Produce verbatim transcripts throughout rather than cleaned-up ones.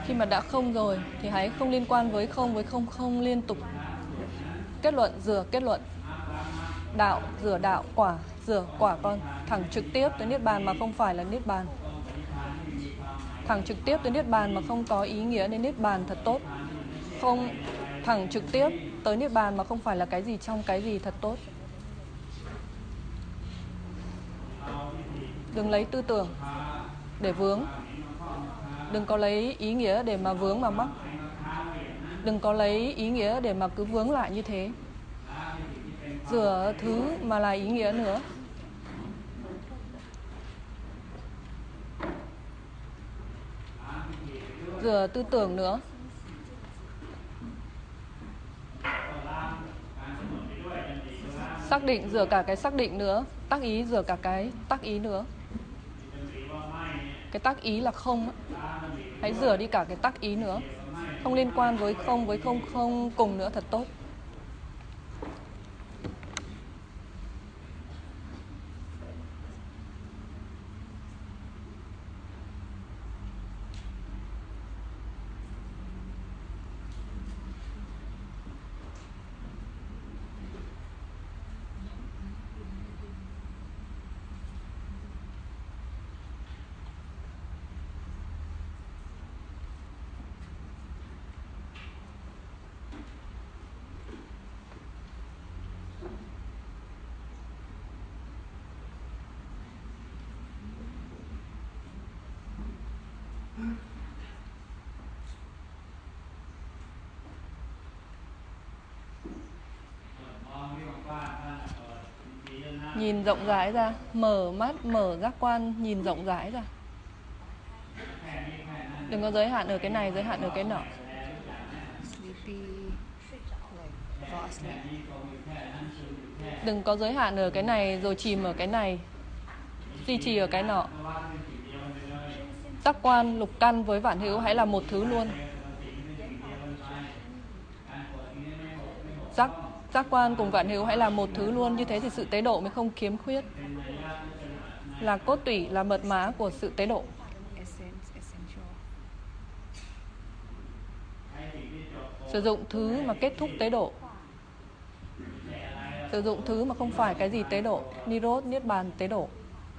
Khi mà đã không rồi thì hãy không liên quan với không với không không liên tục. Kết luận rửa kết luận. Đạo rửa đạo, quả rửa quả con. Thẳng trực tiếp tới niết bàn mà không phải là niết bàn. Thẳng trực tiếp tới niết bàn mà không có ý nghĩa đến niết bàn thật tốt. Không thẳng trực tiếp tới niết bàn mà không phải là cái gì trong cái gì thật tốt. Đừng lấy tư tưởng để vướng. Đừng có lấy ý nghĩa để mà vướng mà mắc. Đừng có lấy ý nghĩa để mà cứ vướng lại như thế. Rửa thứ mà là ý nghĩa nữa. Rửa tư tưởng nữa. Xác định rửa cả cái xác định nữa. Tác ý rửa cả cái tác ý nữa. Cái tác ý là không. Hãy rửa đi cả cái tác ý nữa. Không liên quan với không với không không cùng nữa thật tốt. Nhìn rộng rãi ra. Mở mắt, mở giác quan, nhìn rộng rãi ra. Đừng có giới hạn ở cái này, giới hạn ở cái nọ. Đừng có giới hạn ở cái này rồi chìm ở cái này, duy trì ở cái nọ. Giác quan, lục căn với vạn hữu hãy là một thứ luôn. Giác, giác quan cùng vạn hữu hãy là một thứ luôn. Như thế thì sự tế độ mới không khiếm khuyết. Là cốt tủy, là mật mã của sự tế độ. Sử dụng thứ mà kết thúc tế độ. Sử dụng thứ mà không phải cái gì tế độ. Nirod, niết bàn, tế độ.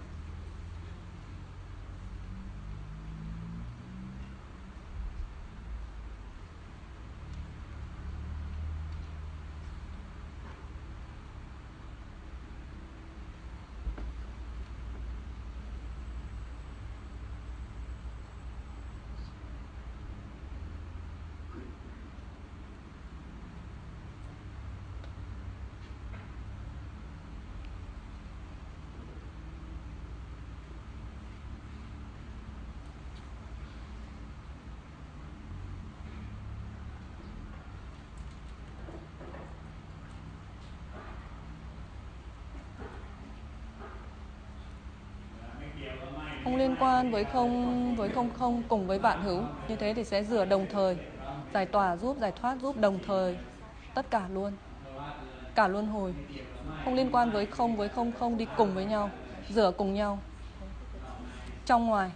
Không liên quan với không với không không cùng với vạn hữu. Như thế thì sẽ rửa đồng thời. Giải tỏa giúp, giải thoát giúp đồng thời. Tất cả luôn. Cả luân hồi. Không liên quan với không với không không đi cùng với nhau. Rửa cùng nhau. Trong ngoài.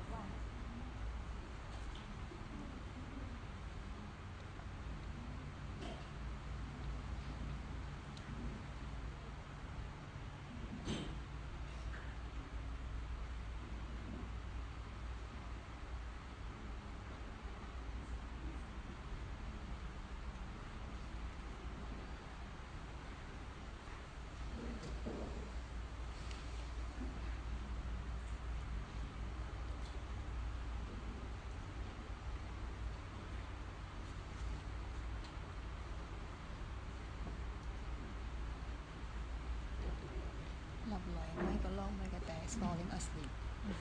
Lặp lại mấy cái lông mấy cái té falling asleep.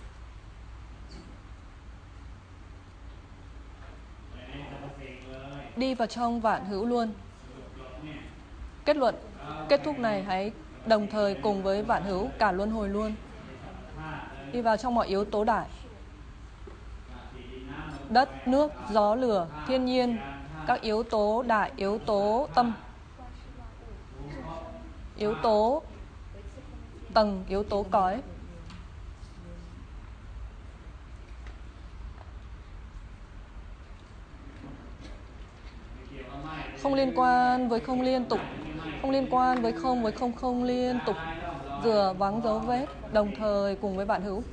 Đi vào trong vạn hữu luôn. Kết luận, kết thúc này hãy đồng thời cùng với vạn hữu, cả luân hồi luôn. Đi vào trong mọi yếu tố đại. Đất, nước, gió, lửa, thiên nhiên. Các yếu tố đại, yếu tố tâm. Yếu tố tầng, yếu tố cõi. Không liên quan với không liên tục. Không liên quan với không với không không liên tục. Dừa vắng dấu vết, đồng thời cùng với bạn hữu.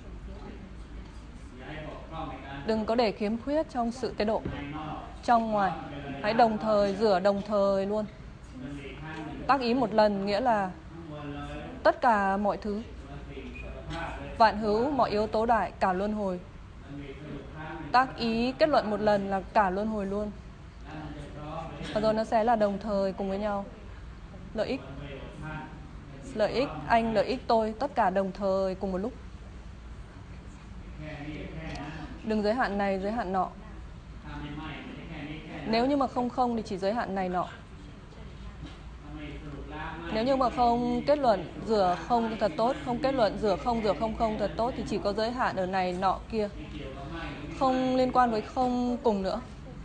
Đừng có để khiếm khuyết trong sự tế độ. Trong ngoài, hãy đồng thời, rửa đồng thời luôn. Tác ý một lần nghĩa là tất cả mọi thứ, vạn hữu, mọi yếu tố đại, cả luân hồi. Tác ý kết luận một lần là cả luân hồi luôn. Và rồi nó sẽ là đồng thời cùng với nhau. Lợi ích, lợi ích anh, lợi ích tôi, tất cả đồng thời cùng một lúc. Đừng giới hạn này, giới hạn nọ. Nếu như mà không không thì chỉ giới hạn này nọ. Nếu như mà không kết luận rửa không thật tốt, không kết luận rửa không rửa không không thật tốt thì chỉ có giới hạn ở này nọ kia. Không liên quan với không cùng nữa.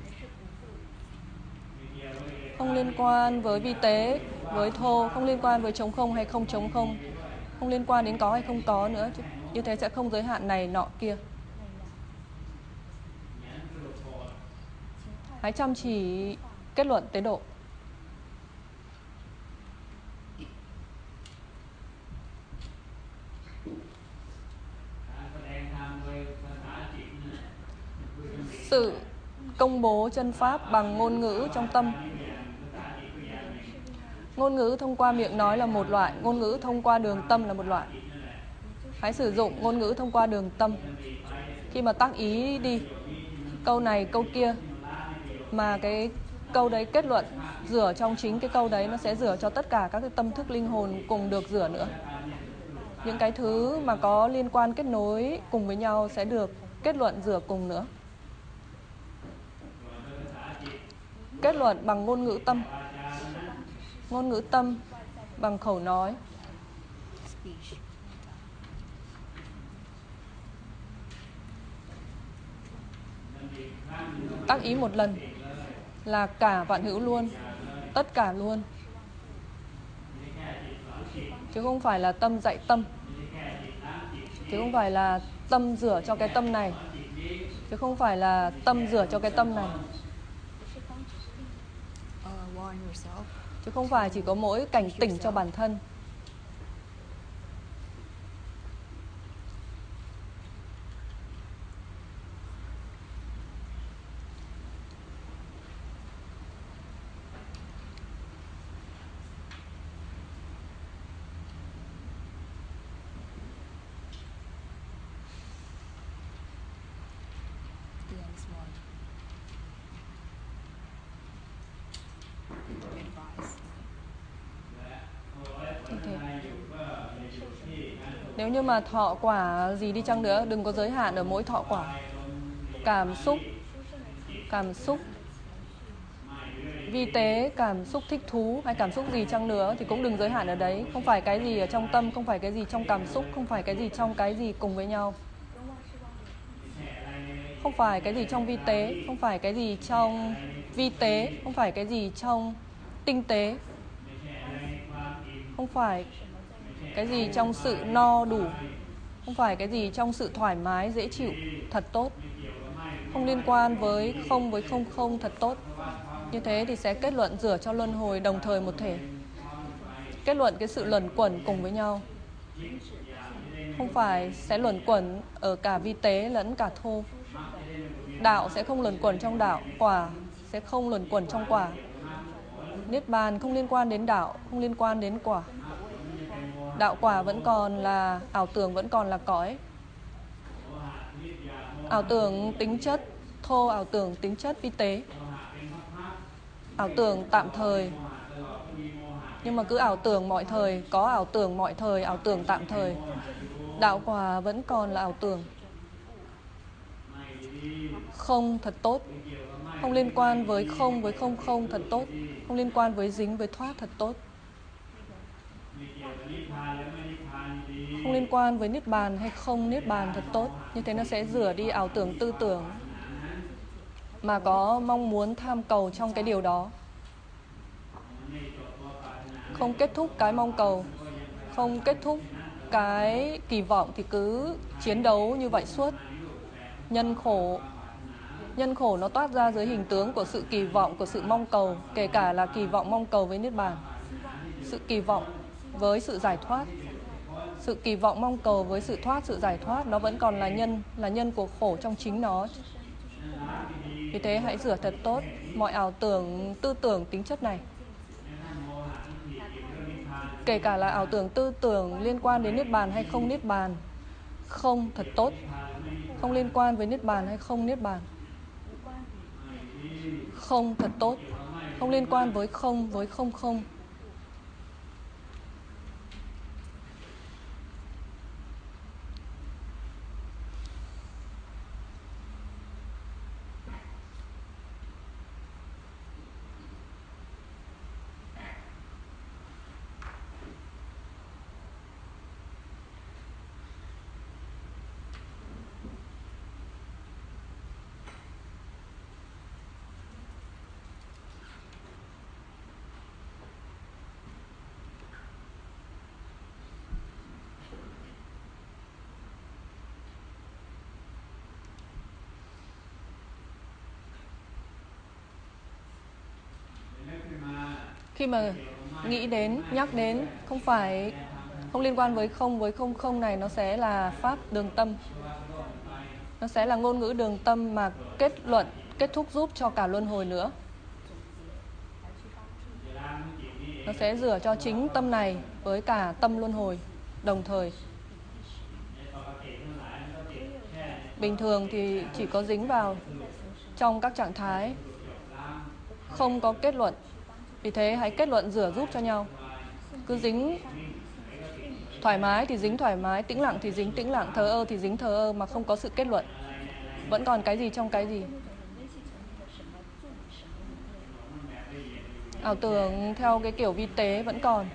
Không liên quan với vi tế, với thô, không liên quan với chống không hay không chống không. Không liên quan đến có hay không có nữa. Như thế sẽ không giới hạn này nọ kia. Hãy chăm chỉ kết luận tế độ. Sự công bố chân pháp bằng ngôn ngữ trong tâm. Ngôn ngữ thông qua miệng nói là một loại, ngôn ngữ thông qua đường tâm là một loại. Hãy sử dụng ngôn ngữ thông qua đường tâm. Khi mà tác ý đi câu này câu kia, mà cái câu đấy kết luận rửa trong chính cái câu đấy, nó sẽ rửa cho tất cả các cái tâm thức linh hồn cùng được rửa nữa. Những cái thứ mà có liên quan kết nối cùng với nhau sẽ được kết luận rửa cùng nữa. Kết luận bằng ngôn ngữ tâm. Ngôn ngữ tâm bằng khẩu nói. Tác ý một lần là cả vạn hữu luôn, tất cả luôn. Chứ không phải là tâm dạy tâm. Chứ không phải là tâm rửa cho cái tâm này. Chứ không phải là tâm rửa cho cái tâm này. Chứ không phải chỉ có mỗi cảnh tỉnh cho bản thân. Nếu như mà thọ quả gì đi chăng nữa, đừng có giới hạn ở mỗi thọ quả. Cảm xúc, cảm xúc, vi tế, cảm xúc thích thú hay cảm xúc gì chăng nữa thì cũng đừng giới hạn ở đấy. Không phải cái gì ở trong tâm, không phải cái gì trong cảm xúc, không phải cái gì trong cái gì cùng với nhau. Không phải cái gì trong vi tế, không phải cái gì trong vi tế, không phải cái gì trong tinh tế. Không phải cái gì trong sự no đủ. Không phải cái gì trong sự thoải mái, dễ chịu, thật tốt. Không liên quan với không với không không thật tốt. Như thế thì sẽ kết luận rửa cho luân hồi đồng thời một thể. Kết luận cái sự luẩn quẩn cùng với nhau. Không phải sẽ luẩn quẩn ở cả vi tế lẫn cả thô. Đạo sẽ không luẩn quẩn trong đạo, quả sẽ không luẩn quẩn trong quả. Niết bàn không liên quan đến đạo, không liên quan đến quả. Đạo quả vẫn còn là ảo tưởng, vẫn còn là cõi. Ảo tưởng tính chất thô, ảo tưởng tính chất vi tế. Ảo tưởng tạm thời. Nhưng mà cứ ảo tưởng mọi thời, có ảo tưởng mọi thời, ảo tưởng tạm thời. Đạo quả vẫn còn là ảo tưởng. Không thật tốt. Không liên quan với không với không không thật tốt. Không liên quan với dính với thoát thật tốt. Không liên quan với niết bàn hay không niết bàn thật tốt. Như thế nó sẽ rửa đi ảo tưởng tư tưởng mà có mong muốn tham cầu trong cái điều đó. Không kết thúc cái mong cầu, không kết thúc cái kỳ vọng thì cứ chiến đấu như vậy suốt. Nhân khổ, Nhân khổ nó toát ra dưới hình tướng của sự kỳ vọng, của sự mong cầu, kể cả là kỳ vọng mong cầu với Niết Bàn. Sự kỳ vọng với sự giải thoát, sự kỳ vọng mong cầu với sự thoát, sự giải thoát, nó vẫn còn là nhân, là nhân của khổ trong chính nó. Vì thế hãy rửa thật tốt mọi ảo tưởng, tư tưởng tính chất này. Kể cả là ảo tưởng, tư tưởng liên quan đến Niết Bàn hay không Niết Bàn, không thật tốt. Không liên quan với Niết Bàn hay không Niết Bàn, không thật tốt. Không liên quan với không, với không không. Khi mà nghĩ đến, nhắc đến, không phải, không liên quan với không, với không không này, nó sẽ là pháp đường tâm. Nó sẽ là ngôn ngữ đường tâm mà kết luận, kết thúc giúp cho cả luân hồi nữa. Nó sẽ rửa cho chính tâm này với cả tâm luân hồi đồng thời. Bình thường thì chỉ có dính vào trong các trạng thái không có kết luận. Vì thế hãy kết luận rửa giúp cho nhau. Cứ dính thoải mái thì dính thoải mái, tĩnh lặng thì dính tĩnh lặng, thờ ơ thì dính thờ ơ, mà không có sự kết luận. Vẫn còn cái gì trong cái gì. Ảo tưởng theo cái kiểu vi tế vẫn còn.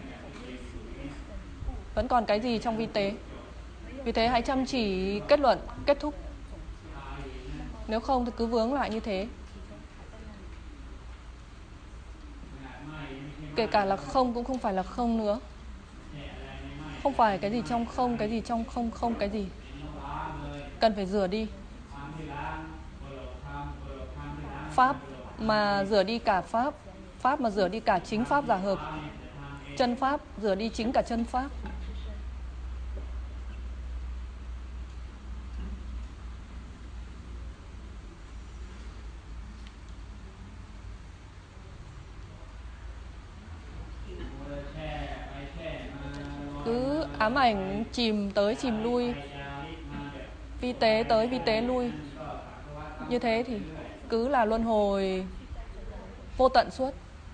Vẫn còn cái gì trong vi tế. Vì thế hãy chăm chỉ kết luận, kết thúc. Nếu không thì cứ vướng lại như thế. Kể cả là không cũng không phải là không nữa. Không phải cái gì trong không, cái gì trong không, không cái gì. Cần phải rửa đi. Pháp mà rửa đi cả Pháp. Pháp mà rửa đi cả chính Pháp giả hợp. Chân Pháp rửa đi chính cả chân Pháp. Cứ ám ảnh chìm tới chìm lui, vi tế tới vi tế lui. Như thế thì cứ là luân hồi vô tận suốt.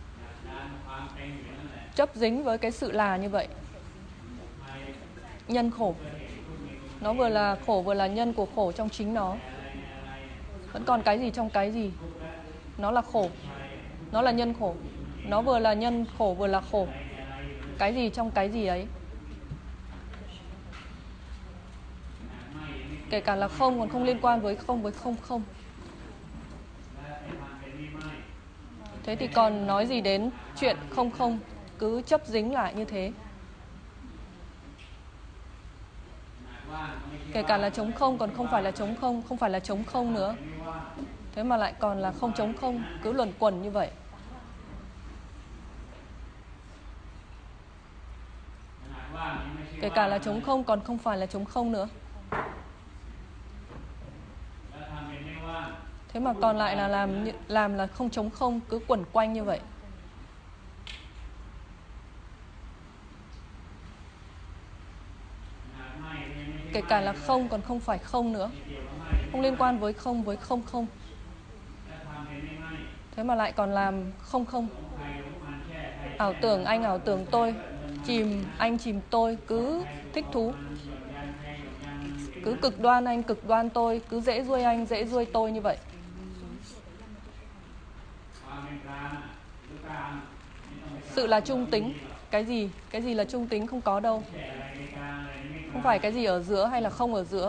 Chấp dính với cái sự là như vậy. Nhân khổ. Nó vừa là khổ vừa là nhân của khổ trong chính nó. Vẫn còn cái gì trong cái gì. Nó là khổ. Nó là nhân khổ. Nó vừa là nhân khổ vừa là khổ. Cái gì trong cái gì ấy. Kể cả là không còn không liên quan với không, với không không. Thế thì còn nói gì đến chuyện không không. Cứ chấp dính lại như thế. Kể cả là trống không còn không phải là trống không, không phải là trống không nữa. Thế mà lại còn là không trống không. Cứ luẩn quẩn như vậy. Kể cả là trống không còn không phải là trống không nữa. Thế mà còn lại là làm làm là không trống không. Cứ quẩn quanh như vậy. Kể cả là không còn không phải không nữa. Không liên quan với không, với không không. Thế mà lại còn làm không không. Ảo tưởng anh, ảo tưởng tôi. Chìm anh, chìm tôi. Cứ thích thú. Cứ cực đoan anh, cực đoan tôi. Cứ dễ ruôi anh, dễ ruôi tôi như vậy. Sự là trung tính. Cái gì? Cái gì là trung tính? Không có đâu. Không phải cái gì ở giữa hay là không ở giữa.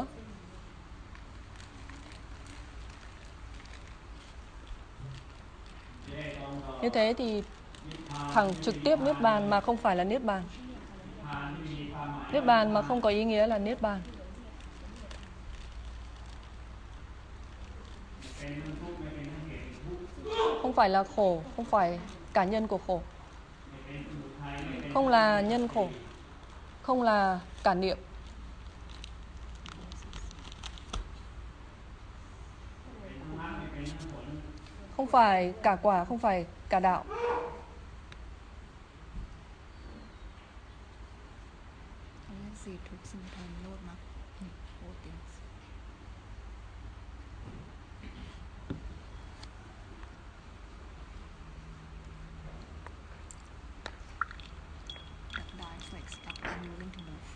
Như thế thì thẳng trực tiếp Niết Bàn mà không phải là Niết Bàn. Niết Bàn mà không có ý nghĩa là Niết Bàn. phải là khổ, không phải cả nhân của khổ. Không là nhân khổ, không là cả niệm. Không phải cả quả, không phải cả đạo. All isทุกสิ่งทางโลกมรรค all things that dies like stuck and willing to move.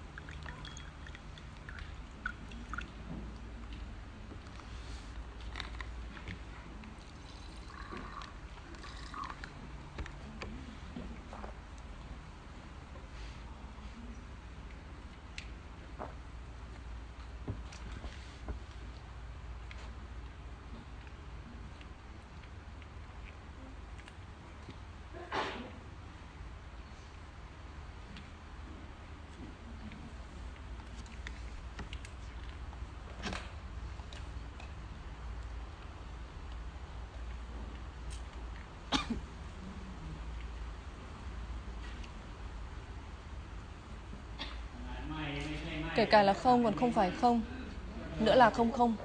Kể cả là không còn không phải không, nữa là không không.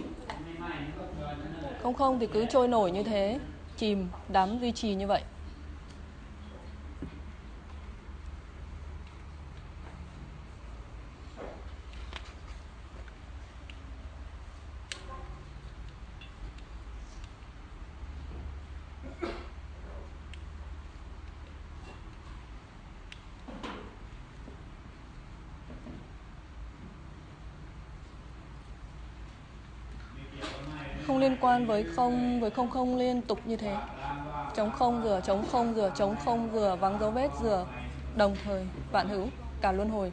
Không không thì cứ trôi nổi như thế, chìm, đắm, duy trì như vậy. Không liên quan với không, với không không liên tục như thế. Trống không rửa, trống không rửa, trống không rửa, vắng dấu vết rửa, đồng thời, vạn hữu, cả luân hồi.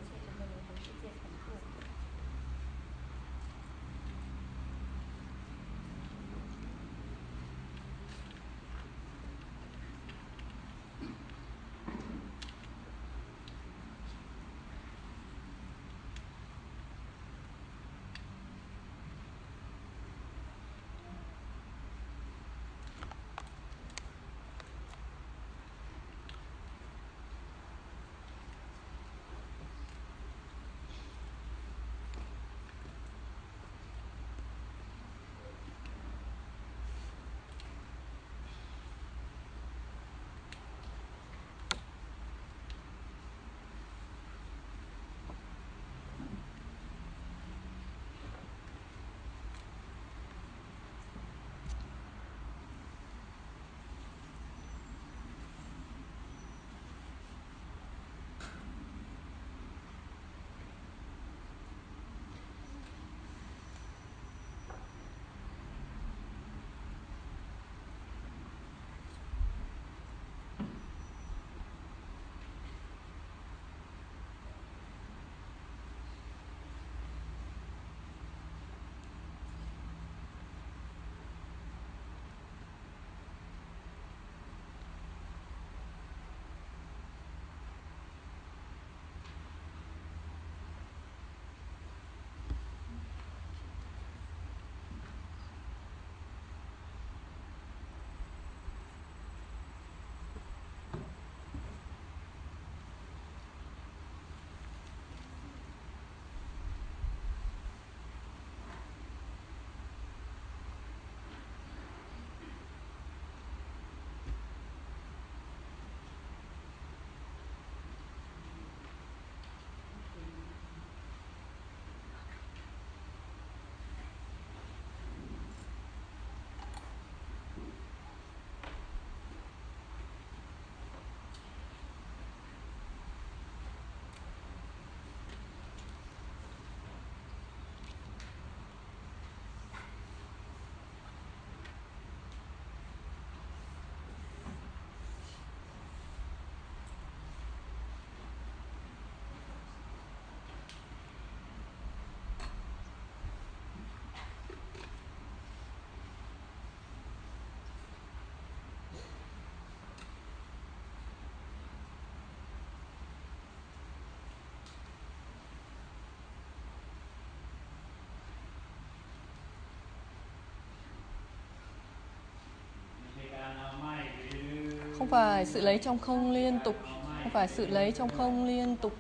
Không phải sự lấy trong không liên tục. Không phải sự lấy trong không liên tục.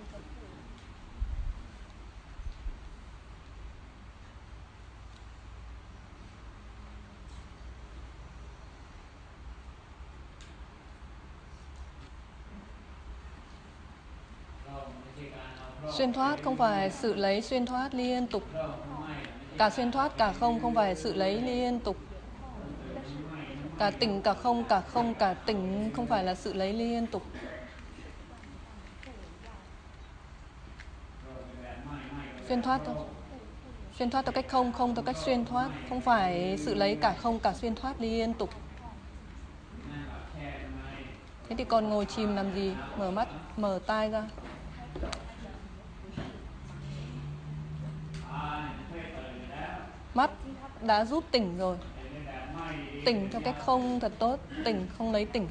Xuyên thoát không phải sự lấy xuyên thoát liên tục. Cả xuyên thoát cả không không phải sự lấy liên tục. Cả tỉnh cả không cả không cả tỉnh không phải là sự lấy liên tục. Xuyên thoát thôi. Xuyên thoát theo cách không, không theo cách xuyên thoát. Không phải sự lấy cả không cả xuyên thoát liên tục. Thế thì còn ngồi chìm làm gì? Mở mắt, mở tai ra. Mắt đã giúp tỉnh rồi. Tỉnh theo cách không thật tốt. Tỉnh không lấy tỉnh.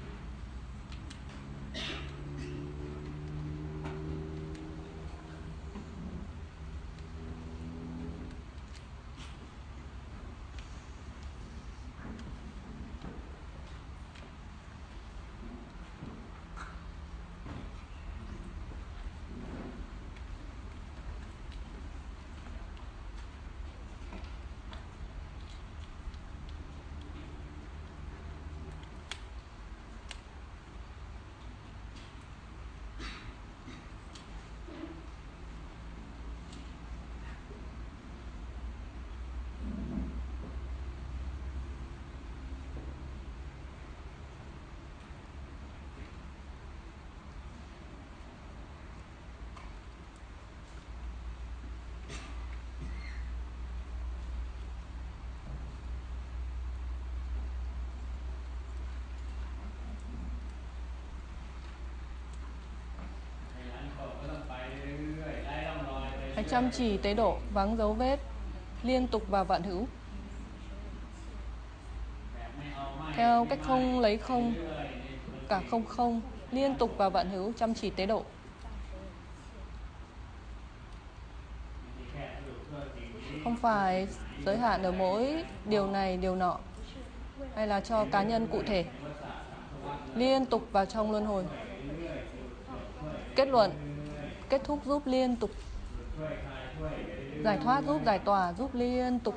Hãy chăm chỉ tế độ, vắng dấu vết, liên tục và vạn hữu. Theo cách không lấy không, cả không không, liên tục và vạn hữu, chăm chỉ tế độ. Không phải giới hạn ở mỗi điều này, điều nọ, hay là cho cá nhân cụ thể. Liên tục vào trong luân hồi. Kết luận, kết thúc giúp liên tục. Giải thoát giúp giải tỏa, giúp liên tục.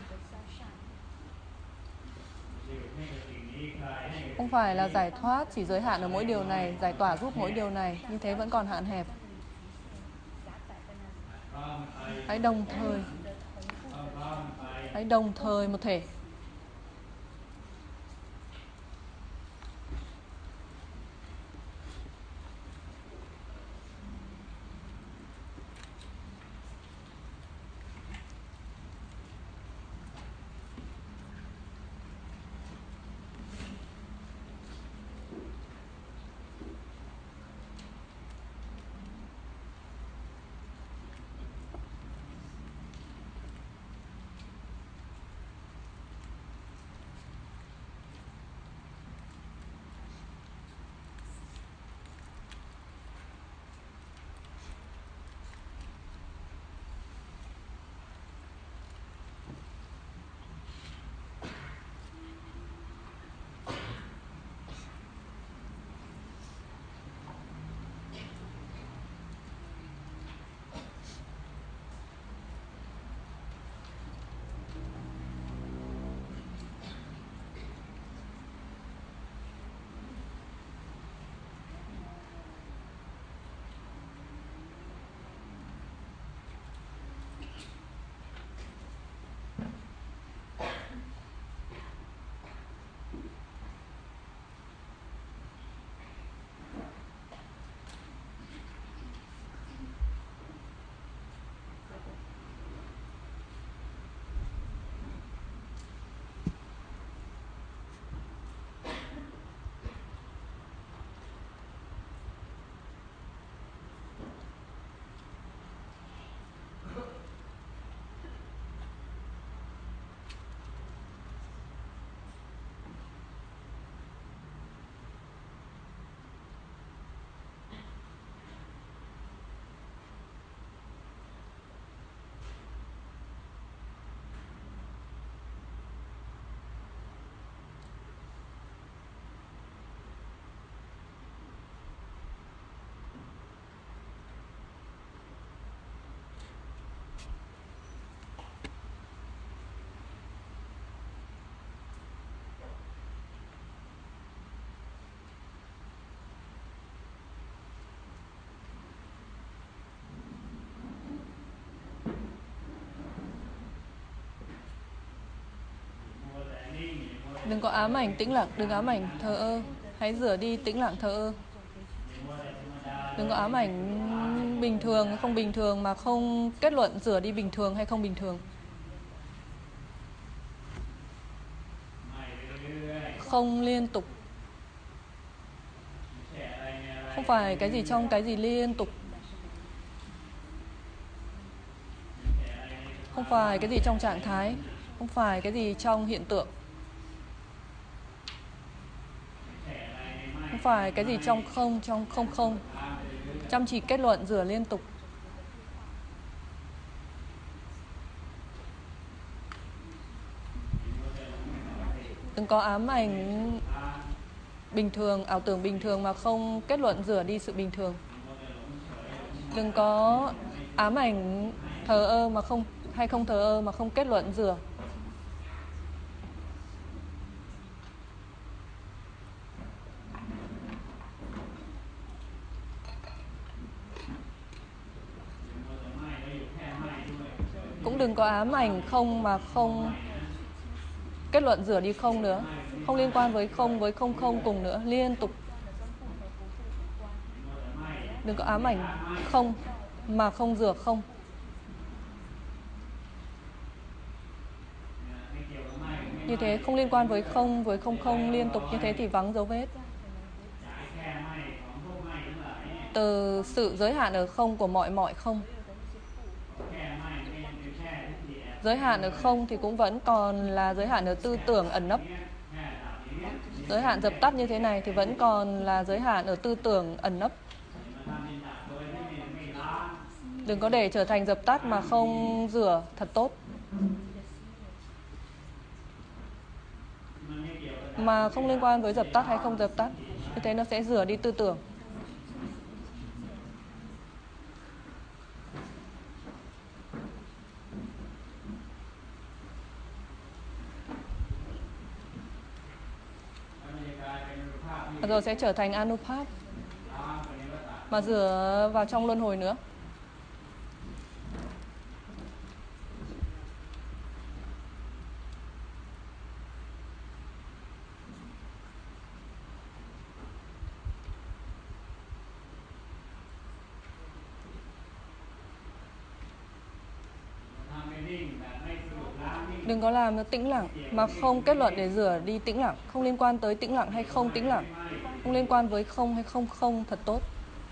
Không phải là giải thoát chỉ giới hạn ở mỗi điều này, giải tỏa giúp mỗi điều này, như thế vẫn còn hạn hẹp. Hãy đồng thời, hãy đồng thời một thể. Đừng có ám ảnh tĩnh lặng, đừng ám ảnh thờ ơ. Hãy rửa đi tĩnh lặng thờ ơ. Đừng có ám ảnh bình thường, không bình thường mà không kết luận rửa đi bình thường hay không bình thường. Không liên tục. Không phải cái gì trong cái gì liên tục. Không phải cái gì trong trạng thái. Không phải cái gì trong hiện tượng. Không phải cái gì trong không, trong không không. Chăm chỉ kết luận rửa liên tục. Đừng có ám ảnh bình thường, ảo tưởng bình thường mà không kết luận rửa đi sự bình thường. Đừng có ám ảnh thờ ơ mà không hay không thờ ơ mà không kết luận rửa. Cũng đừng có ám ảnh không mà không kết luận rửa đi không nữa. Không liên quan với không với không không cùng nữa, liên tục. Đừng có ám ảnh không mà không rửa không. Như thế không liên quan với không với không không liên tục như thế thì vắng dấu vết. Từ sự giới hạn ở không của mọi mọi không. Giới hạn ở không thì cũng vẫn còn là giới hạn ở tư tưởng ẩn nấp. Giới hạn dập tắt như thế này thì vẫn còn là giới hạn ở tư tưởng ẩn nấp. Đừng có để trở thành dập tắt mà không rửa thật tốt. Mà không liên quan với dập tắt hay không dập tắt. Như thế nó sẽ rửa đi tư tưởng. Rồi sẽ trở thành Anupap. Mà rửa vào trong luân hồi nữa. Đừng có làm nó tĩnh lặng mà không kết luận để rửa đi tĩnh lặng. Không liên quan tới tĩnh lặng hay không tĩnh lặng. Không liên quan với không hay không không thật tốt.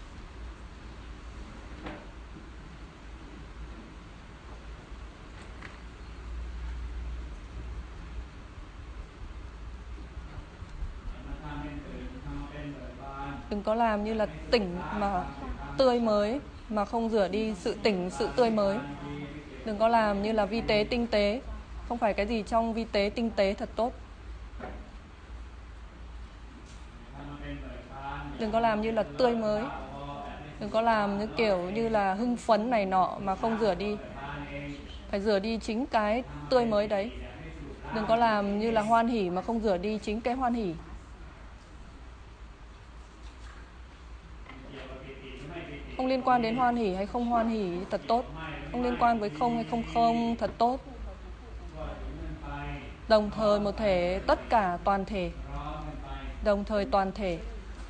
Đừng có làm như là tỉnh mà tươi mới mà không rửa đi sự tỉnh, sự tươi mới. Đừng có làm như là vi tế tinh tế. Không phải cái gì trong vi tế tinh tế thật tốt. Đừng có làm như là tươi mới. Đừng có làm như kiểu như là hưng phấn này nọ mà không rửa đi. Phải rửa đi chính cái tươi mới đấy. Đừng có làm như là hoan hỉ mà không rửa đi chính cái hoan hỉ. Không liên quan đến hoan hỉ hay không hoan hỉ thật tốt. Không liên quan với không hay không không thật tốt. Đồng thời một thể, tất cả toàn thể. Đồng thời toàn thể.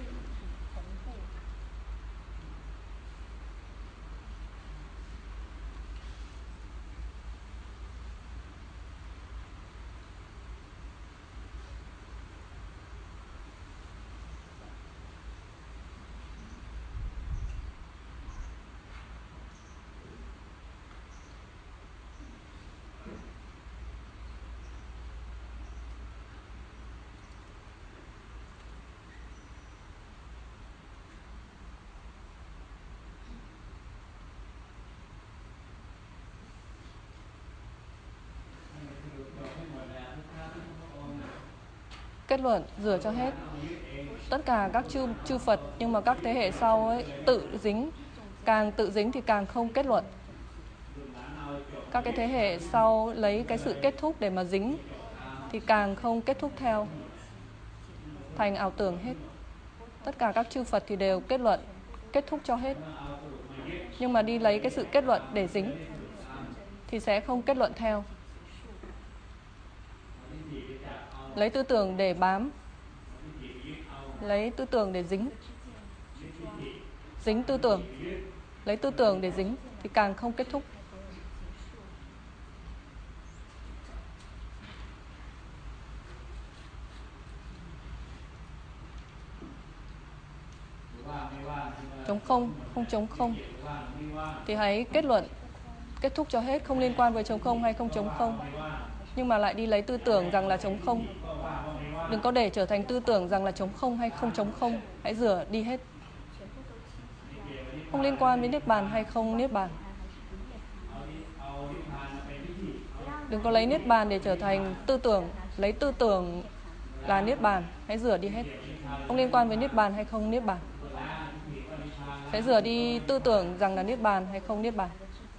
Kết luận rửa cho hết tất cả các chư, chư Phật. Nhưng mà các thế hệ sau ấy tự dính. Càng tự dính thì càng không kết luận. Các cái thế hệ sau lấy cái sự kết thúc để mà dính thì càng không kết thúc theo. Thành ảo tưởng hết. Tất cả các chư Phật thì đều kết luận, kết thúc cho hết. Nhưng mà đi lấy cái sự kết luận để dính thì sẽ không kết luận theo. lấy tư tưởng để bám, lấy tư tưởng để dính, dính tư tưởng, lấy tư tưởng để dính thì càng không kết thúc. Trống không, không trống không thì hãy kết luận, kết thúc cho hết, không liên quan với trống không hay không trống không, nhưng mà lại đi lấy tư tưởng rằng là trống không. Đừng có để trở thành tư tưởng rằng là trống không hay không trống không. Hãy rửa đi hết. Không liên quan với niết bàn hay không niết bàn. Đừng có lấy niết bàn để trở thành tư tưởng, lấy tư tưởng là niết bàn. Hãy rửa đi hết. Không liên quan với niết bàn hay không niết bàn. Hãy rửa đi tư tưởng rằng là niết bàn hay không niết bàn.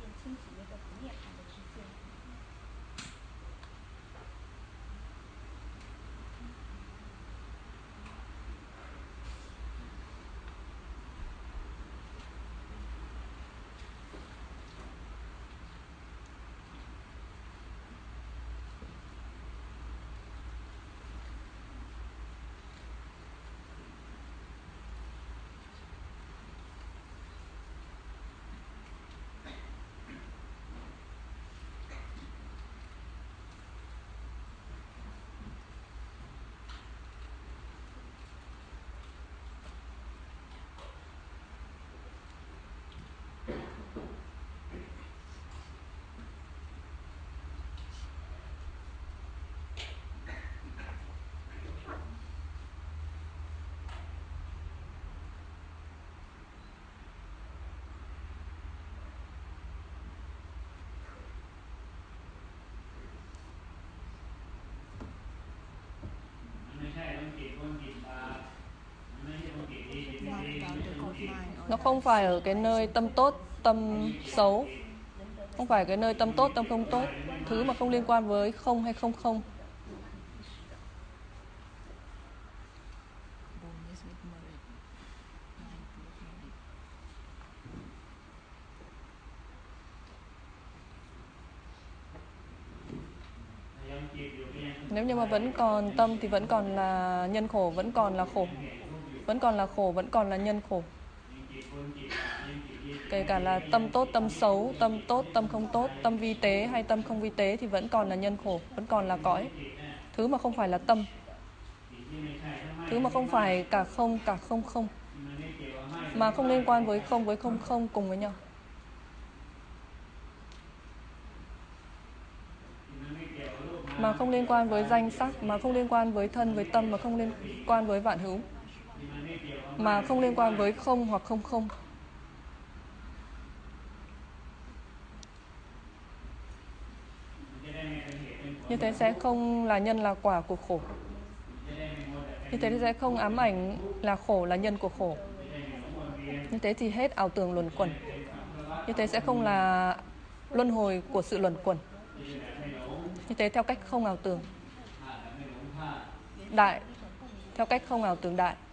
Nó không phải ở cái nơi tâm tốt, tâm xấu. Không phải cái nơi tâm tốt, tâm không tốt. Thứ mà không liên quan với không hay không không. Nếu như mà vẫn còn tâm thì vẫn còn là nhân khổ, vẫn còn là khổ. Vẫn còn là khổ, vẫn còn là nhân khổ. Kể cả là tâm tốt, tâm xấu, tâm tốt, tâm không tốt, tâm vi tế hay tâm không vi tế thì vẫn còn là nhân khổ, vẫn còn là cõi. Thứ mà không phải là tâm. Thứ mà không phải cả không, cả không không. Mà không liên quan với không, với không không cùng với nhau. Mà không liên quan với danh sắc, mà không liên quan với thân, với tâm, mà không liên quan với vạn hữu. Mà không liên quan với không hoặc không không. Như thế sẽ không là nhân là quả của khổ. Như thế thì sẽ không ám ảnh là khổ là nhân của khổ. Như thế thì hết ảo tưởng luẩn quẩn. Như thế sẽ không là luân hồi của sự luẩn quẩn. Như thế theo cách không ảo tưởng đại, theo cách không ảo tưởng đại.